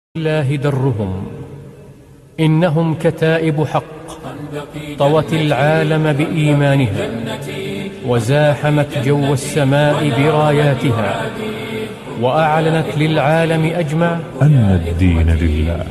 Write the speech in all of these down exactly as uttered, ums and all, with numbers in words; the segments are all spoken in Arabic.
الله درهم، إنهم كتائب حق طوت العالم بإيمانها وزاحمت جو السماء براياتها، وأعلنت للعالم أجمع أن الدين لله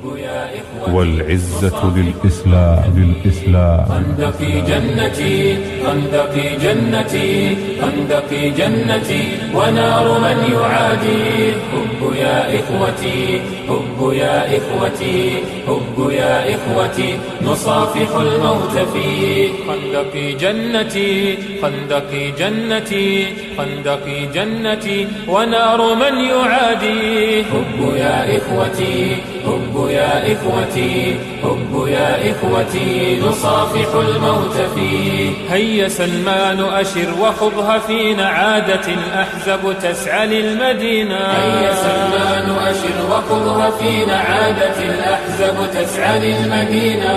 والعزة للإسلام للإسلام. خندقي جنتي خندقي جنتي خندقي جنتي ونار من يعادي. حب يا إخوتي حب يا إخوتي حب يا إخوتي نصافح الموت فيه. خندقي جنتي خندقي جنتي خندقي جنتي ونار من يعادي. حب يا إخوتي حب يا إخوتي حب يا إخوتي نصافح الموت فيه. هيا سلمان أشر وخضها فينا، عادت الأحزاب تسعى للمدينة. هيا سلمان أشر وخضها فينا، عادت الأحزاب تسعى للمدينة.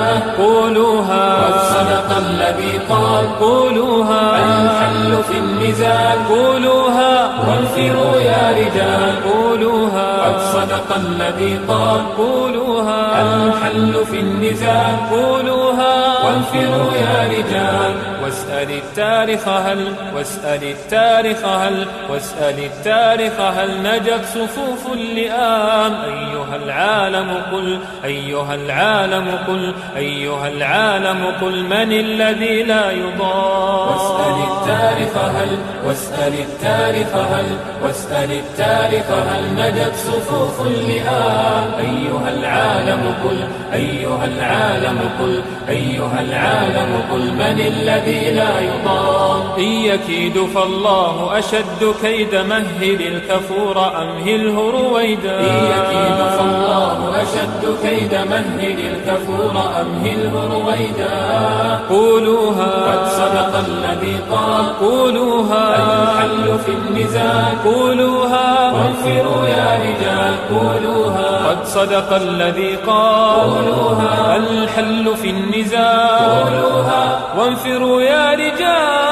قولوها قد صدق الذي قال، قولوها الحل في النزال. قولوها وانفروا يا رجال، قولوها قد صدق الذي قال. قولوها الحل في النزال. قولوها وانفروا يا رجال. واسأل التاريخ هل واسأل التاريخ هل واسأل التاريخ هل نجت صفوف اللئام. أيها العالم قل أيها العالم قل أيها العالم قل من الذي لا يضام. واسأل التاريخ هل واسأل التاريخ هل واسأل التاريخ هل نجت صفوف اللئام. أيها العالم قل أيها العالم قل أيها العالم قل من الذي لا يضام. إن يكيد فالله أشد كيد، مهل الكفور أمهله رويدا. إن يكيد فالله أشد كيد، مهل الكفور أمهله رويدا. قولوها قد صدق الذي قال. قولوها الحل في النزال. قولوها وانفروا يا رجال. قولوها قد صدق الذي قال. قولوها الحل في النزال. قولوها وانفروا يا رجال.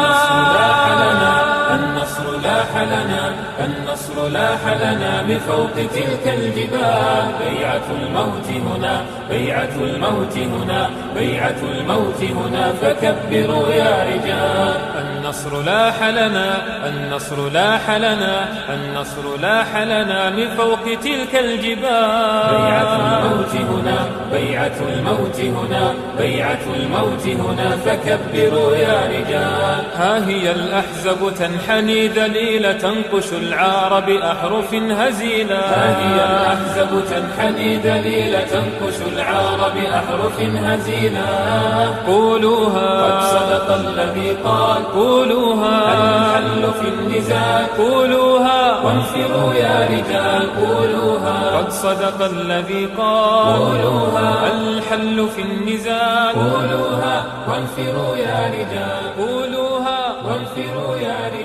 النصر لاح لنا النصر لاح لنا بفوق تلك الجبال. بيعة الموت هنا بيعة الموت هنا بيعة الموت هنا فكبروا يا رجال. النصر لاح لنا النصر لاح لنا النصر لاح لنا من فوق تلك الجبال. بيعة الموت هنا بيعة الموت هنا بيعة الموت هنا فكبروا يا رجال. ها هي الأحزاب تنحني ذليلة، تنقش العار بأحرف هزيلة. ها هي الأحزاب تنحني ذليلة، تنقش العار بأحرف هزيلة. قولوها قد صدق الذي قال. قولوها الحل في النزال. قولوها وانفروا يا رجال. قولوها قد صدق الذي قال. قولوها الحل في النزال. قولوها وانفروا يا رجال. قولوها وانفروا يا رجال.